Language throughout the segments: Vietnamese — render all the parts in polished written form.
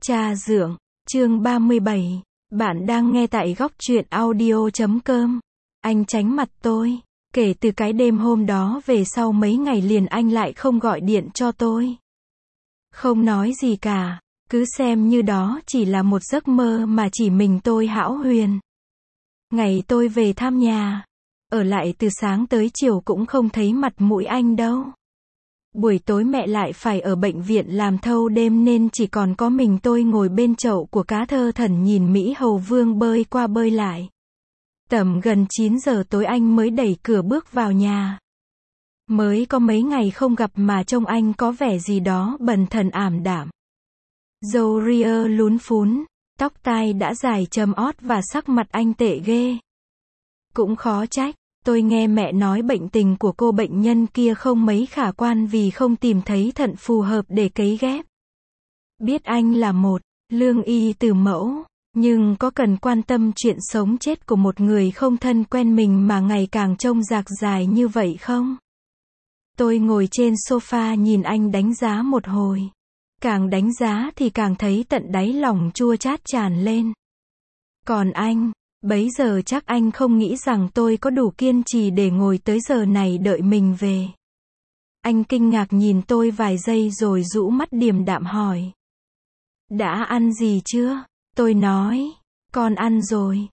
Cha dượng, chương 37. Bạn đang nghe tại góc truyện audio.com. Anh tránh mặt tôi. Kể từ cái đêm hôm đó về sau mấy ngày liền anh lại không gọi điện cho tôi. Không nói gì cả. Cứ xem như đó chỉ là một giấc mơ mà chỉ mình tôi hão huyền. Ngày tôi về thăm nhà. Ở lại từ sáng tới chiều cũng không thấy mặt mũi anh đâu. Buổi tối mẹ lại phải ở bệnh viện làm thâu đêm nên chỉ còn có mình tôi ngồi bên chậu của cá thơ thẩn nhìn Mỹ Hầu Vương bơi qua bơi lại. Tầm gần 9 giờ tối anh mới đẩy cửa bước vào nhà. Mới có mấy ngày không gặp mà trông anh có vẻ gì đó bần thần ảm đạm. Râu ria lún phún, tóc tai đã dài chấm ót và sắc mặt anh tệ ghê. Cũng khó trách. Tôi nghe mẹ nói bệnh tình của cô bệnh nhân kia không mấy khả quan vì không tìm thấy thận phù hợp để cấy ghép. Biết anh là một lương y từ mẫu, nhưng có cần quan tâm chuyện sống chết của một người không thân quen mình mà ngày càng trông rạc dài như vậy không? Tôi ngồi trên sofa nhìn anh đánh giá một hồi. Càng đánh giá thì càng thấy tận đáy lòng chua chát tràn lên. Còn anh? Bấy giờ chắc anh không nghĩ rằng tôi có đủ kiên trì để ngồi tới giờ này đợi mình về. Anh kinh ngạc nhìn tôi vài giây rồi rũ mắt điềm đạm hỏi. Đã ăn gì chưa? Tôi nói. Con ăn rồi.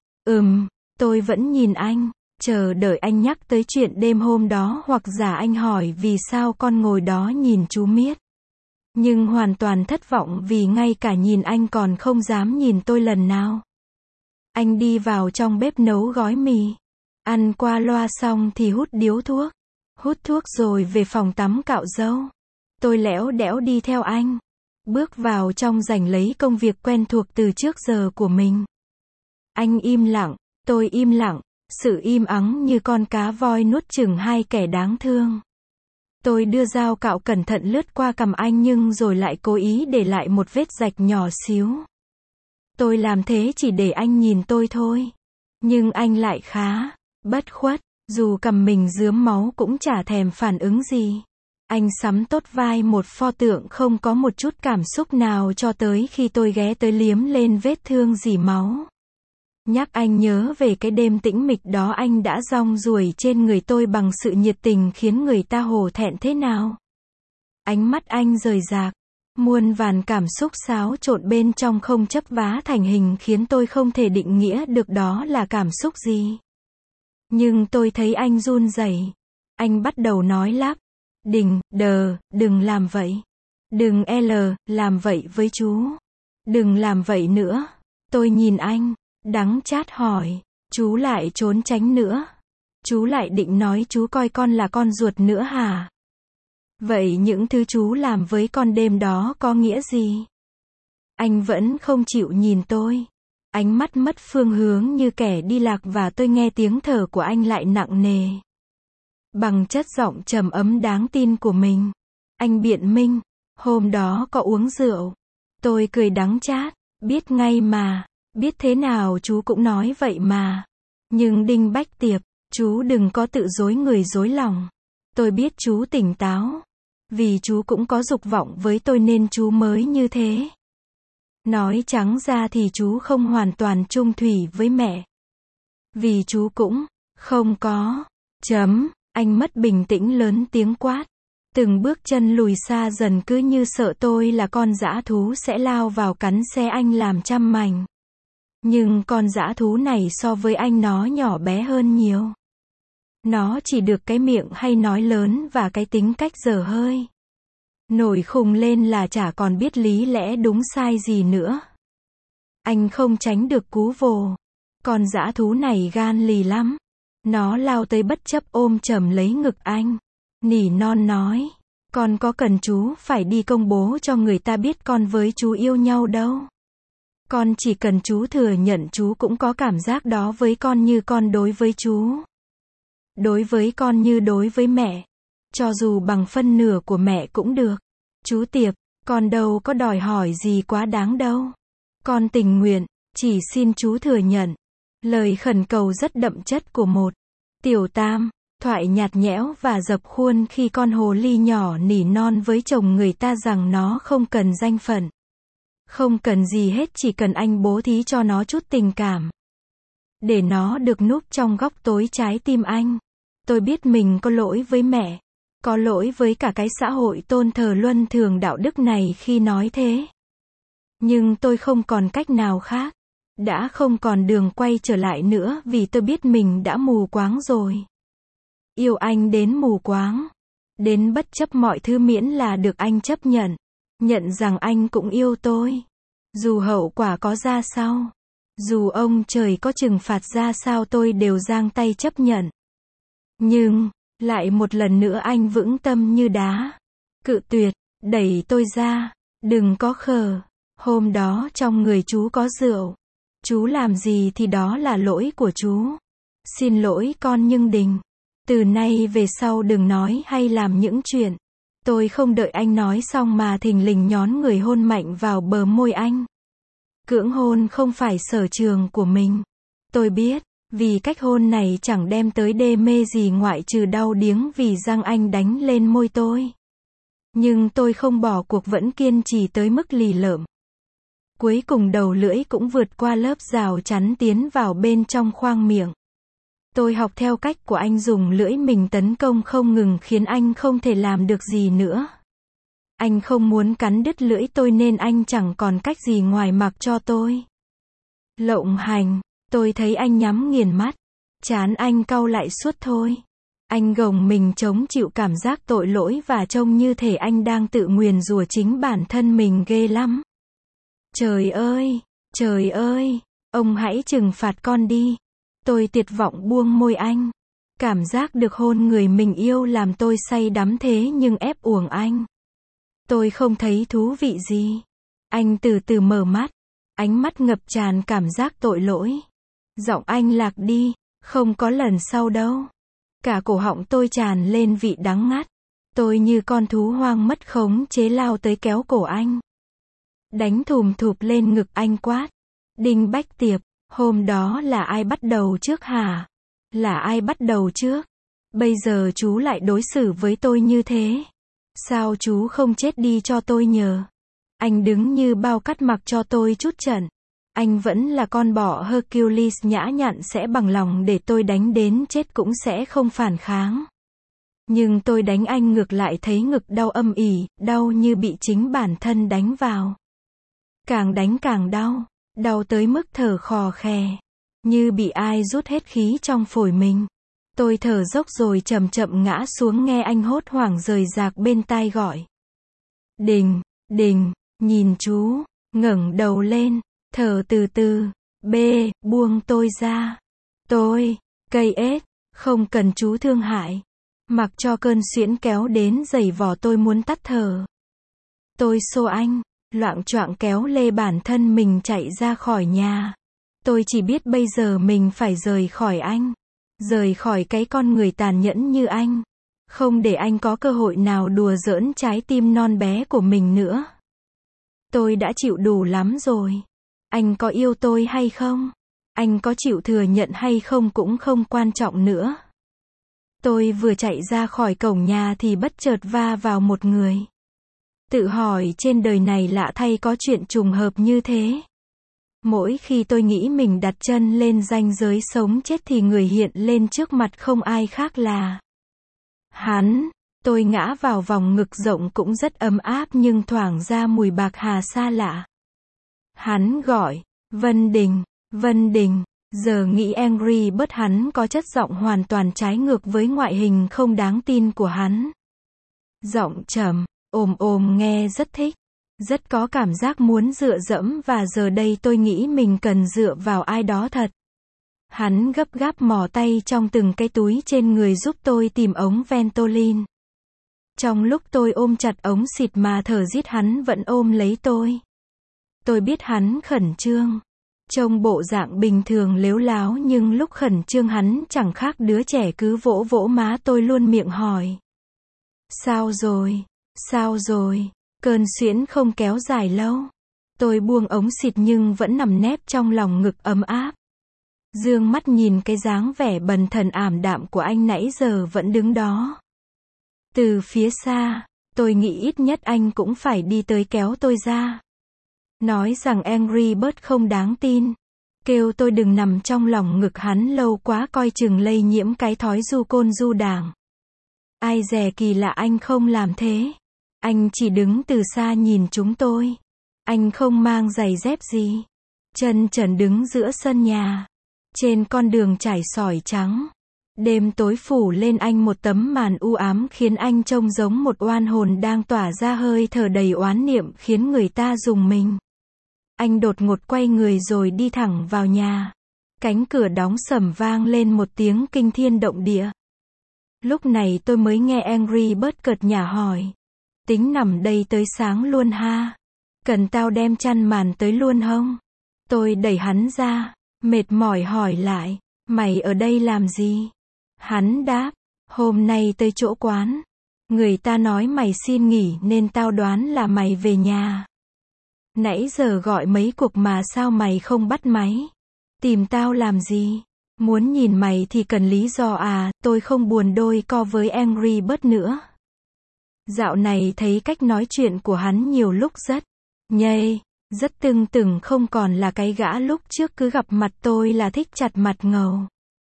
Tôi vẫn nhìn anh, chờ đợi anh nhắc tới chuyện đêm hôm đó hoặc giả anh hỏi vì sao con ngồi đó nhìn chú miết. Nhưng hoàn toàn thất vọng vì ngay cả nhìn anh còn không dám nhìn tôi lần nào. Anh đi vào trong bếp nấu gói mì. Ăn qua loa xong thì hút điếu thuốc. Hút thuốc rồi về phòng tắm cạo râu. Tôi lẽo đẽo đi theo anh. Bước vào trong giành lấy công việc quen thuộc từ trước giờ của mình. Anh im lặng, tôi im lặng. Sự im ắng như con cá voi nuốt chửng hai kẻ đáng thương. Tôi đưa dao cạo cẩn thận lướt qua cằm anh nhưng rồi lại cố ý để lại một vết rạch nhỏ xíu. Tôi làm thế chỉ để anh nhìn tôi thôi. Nhưng anh lại khá bất khuất, dù cằm mình rướm máu cũng chả thèm phản ứng gì. Anh sắm tốt vai một pho tượng không có một chút cảm xúc nào cho tới khi tôi ghé tới liếm lên vết thương rỉ máu. Nhắc anh nhớ về cái đêm tĩnh mịch đó anh đã rong ruổi trên người tôi bằng sự nhiệt tình khiến người ta hổ thẹn thế nào. Ánh mắt anh rời rạc. Muôn vàn cảm xúc xáo trộn bên trong không chấp vá thành hình khiến tôi không thể định nghĩa được đó là cảm xúc gì. Nhưng tôi thấy anh run rẩy. Anh bắt đầu nói lắp. Đừng làm vậy. Đừng làm vậy với chú. Đừng làm vậy nữa. Tôi nhìn anh, đắng chát hỏi. Chú lại trốn tránh nữa. Chú lại định nói chú coi con là con ruột nữa hả? Vậy những thứ chú làm với con đêm đó có nghĩa gì? Anh vẫn không chịu nhìn tôi. Ánh mắt mất phương hướng như kẻ đi lạc và tôi nghe tiếng thở của anh lại nặng nề. Bằng chất giọng trầm ấm đáng tin của mình. Anh biện minh. Hôm đó có uống rượu. Tôi cười đắng chát. Biết ngay mà. Biết thế nào chú cũng nói vậy mà. Nhưng Đinh Bách Tiệp, chú đừng có tự dối người dối lòng. Tôi biết chú tỉnh táo. Vì chú cũng có dục vọng với tôi nên chú mới như thế. Nói trắng ra thì chú không hoàn toàn chung thủy với mẹ. Vì chú cũng không có. Anh mất bình tĩnh lớn tiếng quát. Từng bước chân lùi xa dần cứ như sợ tôi là con dã thú sẽ lao vào cắn xé anh làm trăm mảnh. Nhưng con dã thú này so với anh nó nhỏ bé hơn nhiều. Nó chỉ được cái miệng hay nói lớn và cái tính cách dở hơi. Nổi khùng lên là chả còn biết lý lẽ đúng sai gì nữa. Anh không tránh được cú vồ. Con dã thú này gan lì lắm. Nó lao tới bất chấp ôm chầm lấy ngực anh. Nỉ non nói. Con có cần chú phải đi công bố cho người ta biết con với chú yêu nhau đâu. Con chỉ cần chú thừa nhận chú cũng có cảm giác đó với con như con đối với chú. Đối với con như đối với mẹ. Cho dù bằng phân nửa của mẹ cũng được. Chú Tiệp, con đâu có đòi hỏi gì quá đáng đâu. Con tình nguyện, chỉ xin chú thừa nhận. Lời khẩn cầu rất đậm chất của một tiểu tam, thoại nhạt nhẽo và dập khuôn khi con hồ ly nhỏ nỉ non với chồng người ta rằng nó không cần danh phận. Không cần gì hết, chỉ cần anh bố thí cho nó chút tình cảm. Để nó được núp trong góc tối trái tim anh. Tôi biết mình có lỗi với mẹ. Có lỗi với cả cái xã hội tôn thờ luân thường đạo đức này khi nói thế. Nhưng tôi không còn cách nào khác. Đã không còn đường quay trở lại nữa vì tôi biết mình đã mù quáng rồi. Yêu anh đến mù quáng. Đến bất chấp mọi thứ miễn là được anh chấp nhận. Nhận rằng anh cũng yêu tôi. Dù hậu quả có ra sao. Dù ông trời có trừng phạt ra sao tôi đều giang tay chấp nhận. Nhưng, lại một lần nữa anh vững tâm như đá. Cự tuyệt, đẩy tôi ra. Đừng có khờ. Hôm đó trong người chú có rượu. Chú làm gì thì đó là lỗi của chú. Xin lỗi con nhưng Đình. Từ nay về sau đừng nói hay làm những chuyện. Tôi không đợi anh nói xong mà thình lình nhón người hôn mạnh vào bờ môi anh. Cưỡng hôn không phải sở trường của mình. Tôi biết, vì cách hôn này chẳng đem tới đê mê gì ngoại trừ đau điếng vì răng anh đánh lên môi tôi. Nhưng tôi không bỏ cuộc, vẫn kiên trì tới mức lì lợm. Cuối cùng đầu lưỡi cũng vượt qua lớp rào chắn tiến vào bên trong khoang miệng. Tôi học theo cách của anh, dùng lưỡi mình tấn công không ngừng khiến anh không thể làm được gì nữa. Anh không muốn cắn đứt lưỡi tôi nên anh chẳng còn cách gì ngoài mặc cho tôi lộng hành. Tôi thấy anh nhắm nghiền mắt. Trán anh cau lại suốt thôi. Anh gồng mình chống chịu cảm giác tội lỗi và trông như thể anh đang tự nguyền rủa chính bản thân mình, ghê lắm. Trời ơi, ông hãy trừng phạt con đi. Tôi tuyệt vọng buông môi anh. Cảm giác được hôn người mình yêu làm tôi say đắm thế nhưng ép uổng anh. Tôi không thấy thú vị gì. Anh từ từ mở mắt. Ánh mắt ngập tràn cảm giác tội lỗi. Giọng anh lạc đi. Không có lần sau đâu. Cả cổ họng tôi tràn lên vị đắng ngắt. Tôi như con thú hoang mất khống chế lao tới kéo cổ anh. Đánh thùm thụp lên ngực anh quát. Đinh Bách Tiệp, hôm đó là ai bắt đầu trước hả? Là ai bắt đầu trước? Bây giờ chú lại đối xử với tôi như thế. Sao chú không chết đi cho tôi nhờ? Anh đứng như bao cắt mặc cho tôi chút trận. Anh vẫn là con bọ Hercules nhã nhặn, sẽ bằng lòng để tôi đánh đến chết cũng sẽ không phản kháng. Nhưng tôi đánh anh ngược lại thấy ngực đau âm ỉ, đau như bị chính bản thân đánh vào. Càng đánh càng đau, đau tới mức thở khò khè, như bị ai rút hết khí trong phổi mình. Tôi thở dốc rồi chậm chậm ngã xuống, nghe anh hốt hoảng rời rạc bên tai gọi. Đình, Đình, nhìn chú, ngẩng đầu lên, thở từ từ, buông tôi ra. Tôi, cây ếch, không cần chú thương hại. Mặc cho cơn suyễn kéo đến giày vò tôi muốn tắt thở. Tôi xô anh, loạng choạng kéo lê bản thân mình chạy ra khỏi nhà. Tôi chỉ biết bây giờ mình phải rời khỏi anh. Rời khỏi cái con người tàn nhẫn như anh. Không để anh có cơ hội nào đùa giỡn trái tim non bé của mình nữa. Tôi đã chịu đủ lắm rồi. Anh có yêu tôi hay không? Anh có chịu thừa nhận hay không cũng không quan trọng nữa. Tôi vừa chạy ra khỏi cổng nhà thì bất chợt va vào một người. Tự hỏi trên đời này lạ thay có chuyện trùng hợp như thế. Mỗi khi tôi nghĩ mình đặt chân lên ranh giới sống chết thì người hiện lên trước mặt không ai khác là hắn. Tôi ngã vào vòng ngực rộng cũng rất ấm áp nhưng thoảng ra mùi bạc hà xa lạ. Hắn gọi, Vân Đình, Vân Đình. Giờ nghĩ Angry Birds hắn có chất giọng hoàn toàn trái ngược với ngoại hình không đáng tin của hắn. Giọng trầm, ồm nghe rất thích. Rất có cảm giác muốn dựa dẫm và giờ đây tôi nghĩ mình cần dựa vào ai đó thật. Hắn gấp gáp mò tay trong từng cái túi trên người giúp tôi tìm ống Ventolin. Trong lúc tôi ôm chặt ống xịt mà thở rít hắn vẫn ôm lấy tôi. Tôi biết hắn khẩn trương. Trông bộ dạng bình thường lếu láo nhưng lúc khẩn trương hắn chẳng khác đứa trẻ cứ vỗ vỗ má tôi luôn miệng hỏi. Sao rồi? Sao rồi? Cơn suyễn không kéo dài lâu. Tôi buông ống xịt nhưng vẫn nằm nép trong lòng ngực ấm áp. Dương mắt nhìn cái dáng vẻ bần thần ảm đạm của anh nãy giờ vẫn đứng đó. Từ phía xa, tôi nghĩ ít nhất anh cũng phải đi tới kéo tôi ra. nói rằng Angry Bird không đáng tin. Kêu tôi đừng nằm trong lòng ngực hắn lâu quá coi chừng lây nhiễm cái thói du côn du đảng. Ai dè kỳ lạ anh không làm thế. Anh chỉ đứng từ xa nhìn chúng tôi. Anh không mang giày dép gì. Chân trần đứng giữa sân nhà. Trên con đường trải sỏi trắng. Đêm tối phủ lên anh một tấm màn u ám khiến anh trông giống một oan hồn đang tỏa ra hơi thở đầy oán niệm khiến người ta rùng mình. Anh đột ngột quay người rồi đi thẳng vào nhà. Cánh cửa đóng sầm vang lên một tiếng kinh thiên động địa. Lúc này tôi mới nghe Angry Bird cợt nhả hỏi. Tính nằm đây tới sáng luôn ha. Cần tao đem chăn màn tới luôn không? Tôi đẩy hắn ra, mệt mỏi hỏi lại, mày ở đây làm gì? Hắn đáp, hôm nay tới chỗ quán. Người ta nói mày xin nghỉ nên tao đoán là mày về nhà. Nãy giờ gọi mấy cuộc mà sao mày không bắt máy? Tìm tao làm gì? Muốn nhìn mày thì cần lý do à, tôi không buồn đôi co với Angry Bird nữa. Dạo này thấy cách nói chuyện của hắn nhiều lúc rất nhây, rất tưng tửng không còn là cái gã lúc trước cứ gặp mặt tôi là thích chặt mặt ngầu.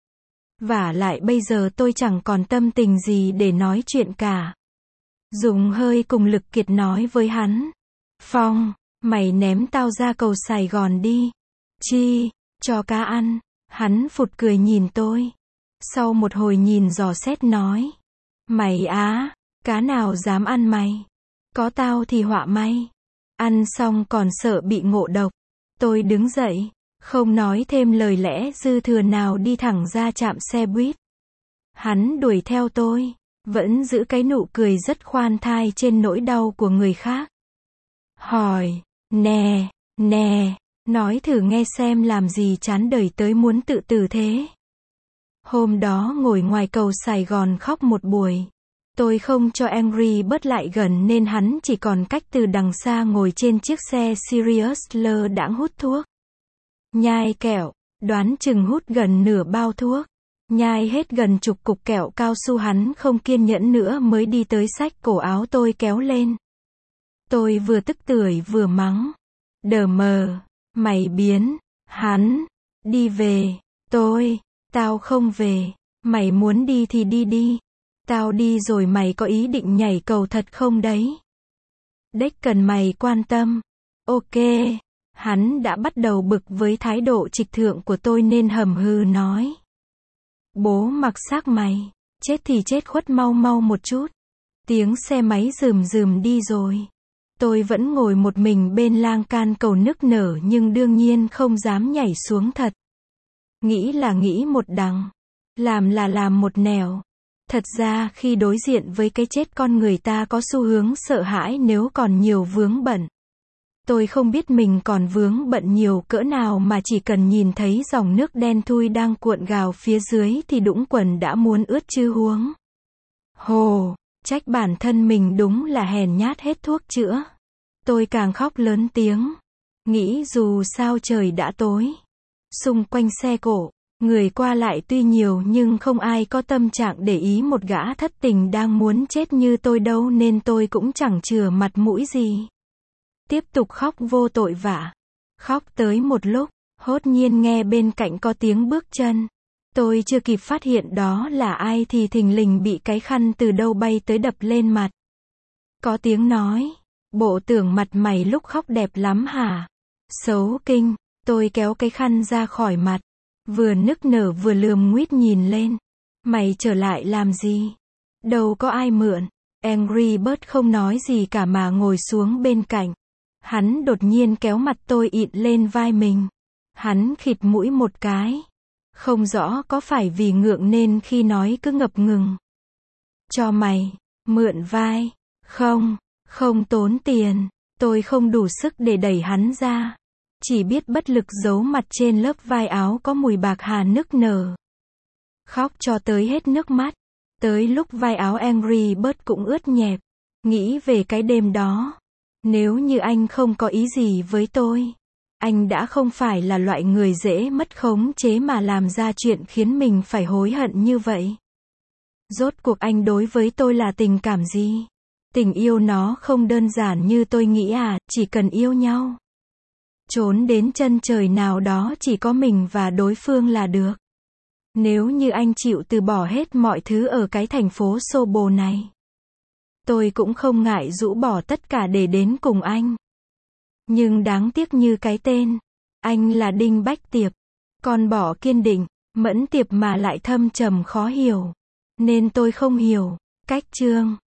Vả lại bây giờ tôi chẳng còn tâm tình gì để nói chuyện cả. Dùng hơi cùng lực kiệt nói với hắn. Phong, mày ném tao ra cầu Sài Gòn đi. Chi, cho cá ăn. Hắn phụt cười nhìn tôi. Sau một hồi nhìn dò xét nói. Mày á, cá nào dám ăn mày? Có tao thì họa may. Ăn xong còn sợ bị ngộ độc. Tôi đứng dậy, không nói thêm lời lẽ dư thừa nào đi thẳng ra trạm xe buýt. Hắn đuổi theo tôi, vẫn giữ cái nụ cười rất khoan thai trên nỗi đau của người khác. Hỏi, nè, nói thử nghe xem làm gì chán đời tới muốn tự tử thế. Hôm đó ngồi ngoài cầu Sài Gòn khóc một buổi. Tôi không cho Angry Bird lại gần nên hắn chỉ còn cách từ đằng xa ngồi trên chiếc xe Sirius lơ đãng hút thuốc. Nhai kẹo, đoán chừng hút gần nửa bao thuốc. Nhai hết gần chục cục kẹo cao su hắn không kiên nhẫn nữa mới đi tới xách cổ áo tôi kéo lên. Tôi vừa tức tưởi vừa mắng. Đờ mờ, mày biến, hắn, đi về, tao không về, mày muốn đi thì đi đi. Tao đi rồi mày có ý định nhảy cầu thật không đấy? Đếch cần mày quan tâm. Ok. Hắn đã bắt đầu bực với thái độ trịch thượng của tôi nên hầm hừ nói. Bố mặc xác mày. Chết thì chết khuất mau mau một chút. Tiếng xe máy rườm đi rồi. Tôi vẫn ngồi một mình bên lan can cầu nức nở nhưng đương nhiên không dám nhảy xuống thật. Nghĩ là nghĩ một đằng. Làm là làm một nẻo. Thật ra khi đối diện với cái chết con người ta có xu hướng sợ hãi nếu còn nhiều vướng bận. Tôi không biết mình còn vướng bận nhiều cỡ nào mà chỉ cần nhìn thấy dòng nước đen thui đang cuộn gào phía dưới thì đũng quần đã muốn ướt chứ huống. Hồ, trách bản thân mình đúng là hèn nhát hết thuốc chữa. Tôi càng khóc lớn tiếng. Nghĩ dù sao trời đã tối. Xung quanh xe cộ. Người qua lại tuy nhiều nhưng không ai có tâm trạng để ý một gã thất tình đang muốn chết như tôi đâu nên tôi cũng chẳng chừa mặt mũi gì. Tiếp tục khóc vô tội vạ. Khóc tới một lúc, hốt nhiên nghe bên cạnh có tiếng bước chân. Tôi chưa kịp phát hiện đó là ai thì thình lình bị cái khăn từ đâu bay tới đập lên mặt. Có tiếng nói, bộ tưởng mặt mày lúc khóc đẹp lắm hả? Xấu kinh, tôi kéo cái khăn ra khỏi mặt. Vừa nức nở vừa lườm nguýt nhìn lên. Mày trở lại làm gì? Đâu có ai mượn. Angry Bird không nói gì cả mà ngồi xuống bên cạnh. Hắn đột nhiên kéo mặt tôi ịn lên vai mình. Hắn khịt mũi một cái. Không rõ có phải vì ngượng nên khi nói cứ ngập ngừng. Cho mày, mượn vai. Không tốn tiền. Tôi không đủ sức để đẩy hắn ra. Chỉ biết bất lực giấu mặt trên lớp vai áo có mùi bạc hà nức nở. Khóc cho tới hết nước mắt. Tới lúc vai áo Angry Bird cũng ướt nhẹp. Nghĩ về cái đêm đó. Nếu như anh không có ý gì với tôi. Anh đã không phải là loại người dễ mất khống chế mà làm ra chuyện khiến mình phải hối hận như vậy. Rốt cuộc anh đối với tôi là tình cảm gì? Tình yêu nó không đơn giản như tôi nghĩ à, chỉ cần yêu nhau. Trốn đến chân trời nào đó chỉ có mình và đối phương là được. Nếu như anh chịu từ bỏ hết mọi thứ ở cái thành phố xô bồ này, tôi cũng không ngại rũ bỏ tất cả để đến cùng anh. Nhưng đáng tiếc như cái tên, anh là Đinh Bách Tiệp. Con bỏ kiên định, mẫn tiệp mà lại thâm trầm khó hiểu. Nên tôi không hiểu, cách Trương